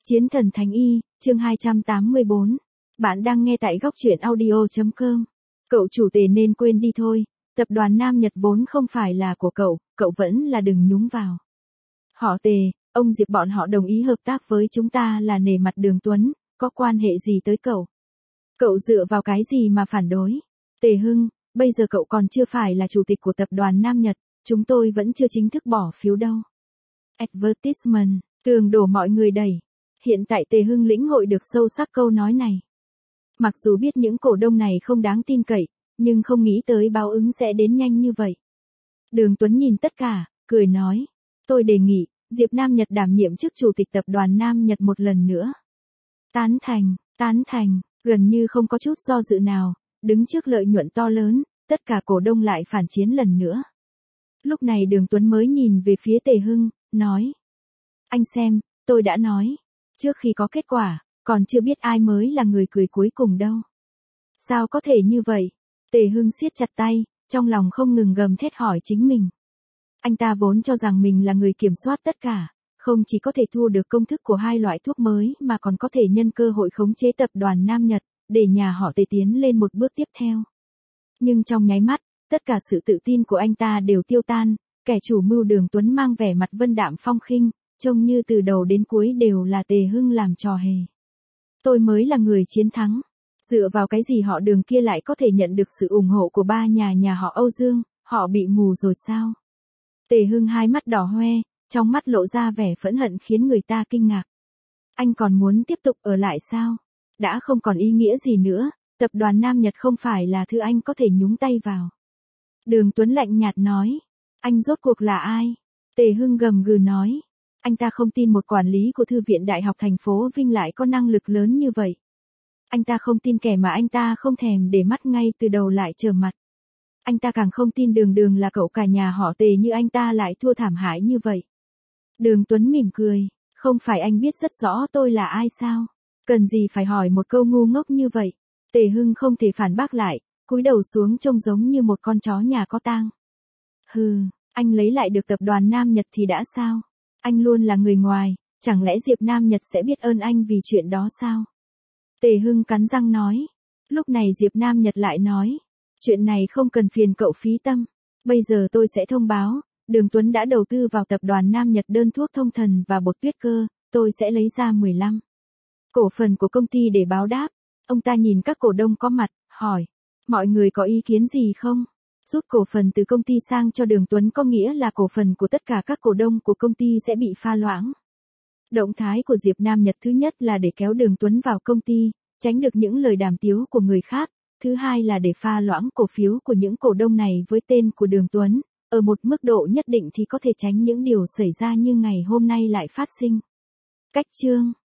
Chiến thần Thánh Y, chương 284. Bạn đang nghe tại góc truyện audio.com. Cậu chủ Tề nên quên đi thôi, tập đoàn Nam Nhật vốn không phải là của cậu vẫn là đừng nhúng vào. Họ Tề, ông Diệp bọn họ đồng ý hợp tác với chúng ta là nể mặt Đường Tuấn, có quan hệ gì tới cậu? Cậu dựa vào cái gì mà phản đối? Tề Hưng, bây giờ cậu còn chưa phải là chủ tịch của tập đoàn Nam Nhật, chúng tôi vẫn chưa chính thức bỏ phiếu đâu. Advertisement, tường đổ mọi người đẩy. Hiện tại Tề Hưng lĩnh hội được sâu sắc câu nói này. Mặc dù biết những cổ đông này không đáng tin cậy, nhưng không nghĩ tới báo ứng sẽ đến nhanh như vậy. Đường Tuấn nhìn tất cả, cười nói. Tôi đề nghị, Diệp Nam Nhật đảm nhiệm chức chủ tịch tập đoàn Nam Nhật một lần nữa. Tán thành, gần như không có chút do dự nào, đứng trước lợi nhuận to lớn, tất cả cổ đông lại phản chiến lần nữa. Lúc này Đường Tuấn mới nhìn về phía Tề Hưng, nói. Anh xem, tôi đã nói. Trước khi có kết quả, còn chưa biết ai mới là người cười cuối cùng đâu. Sao có thể như vậy? Tề Hưng siết chặt tay, trong lòng không ngừng gầm thét hỏi chính mình. Anh ta vốn cho rằng mình là người kiểm soát tất cả, không chỉ có thể thu được công thức của hai loại thuốc mới mà còn có thể nhân cơ hội khống chế tập đoàn Nam Nhật, để nhà họ Tề tiến lên một bước tiếp theo. Nhưng trong nháy mắt, tất cả sự tự tin của anh ta đều tiêu tan, kẻ chủ mưu Đường Tuấn mang vẻ mặt vân đạm phong khinh, trông như từ đầu đến cuối đều là Tề Hưng làm trò hề. Tôi mới là người chiến thắng. Dựa vào cái gì họ Đường kia lại có thể nhận được sự ủng hộ của ba nhà họ Âu Dương, họ bị mù rồi sao? Tề Hưng hai mắt đỏ hoe, trong mắt lộ ra vẻ phẫn hận khiến người ta kinh ngạc. Anh còn muốn tiếp tục ở lại sao? Đã không còn ý nghĩa gì nữa, tập đoàn Nam Nhật không phải là thứ anh có thể nhúng tay vào. Đường Tuấn lạnh nhạt nói. Anh rốt cuộc là ai? Tề Hưng gầm gừ nói. Anh ta không tin một quản lý của Thư viện Đại học thành phố Vinh lại có năng lực lớn như vậy. Anh ta không tin kẻ mà anh ta không thèm để mắt ngay từ đầu lại trở mặt. Anh ta càng không tin Đường là cậu cả nhà họ Tề như anh ta lại thua thảm hại như vậy. Đường Tuấn mỉm cười, không phải anh biết rất rõ tôi là ai sao? Cần gì phải hỏi một câu ngu ngốc như vậy? Tề Hưng không thể phản bác lại, cúi đầu xuống trông giống như một con chó nhà có tang. Hừ, anh lấy lại được tập đoàn Nam Nhật thì đã sao? Anh luôn là người ngoài, chẳng lẽ Diệp Nam Nhật sẽ biết ơn anh vì chuyện đó sao? Tề Hưng cắn răng nói. Lúc này Diệp Nam Nhật lại nói. Chuyện này không cần phiền cậu phí tâm. Bây giờ tôi sẽ thông báo, Đường Tuấn đã đầu tư vào tập đoàn Nam Nhật đơn thuốc thông thần và bột tuyết cơ, tôi sẽ lấy ra 15 cổ phần của công ty để báo đáp. Ông ta nhìn các cổ đông có mặt, hỏi. Mọi người có ý kiến gì không? Rút cổ phần từ công ty sang cho Đường Tuấn có nghĩa là cổ phần của tất cả các cổ đông của công ty sẽ bị pha loãng. Động thái của Diệp Nam Nhật thứ nhất là để kéo Đường Tuấn vào công ty, tránh được những lời đàm tiếu của người khác. Thứ hai là để pha loãng cổ phiếu của những cổ đông này với tên của Đường Tuấn. Ở một mức độ nhất định thì có thể tránh những điều xảy ra như ngày hôm nay lại phát sinh. Cách chương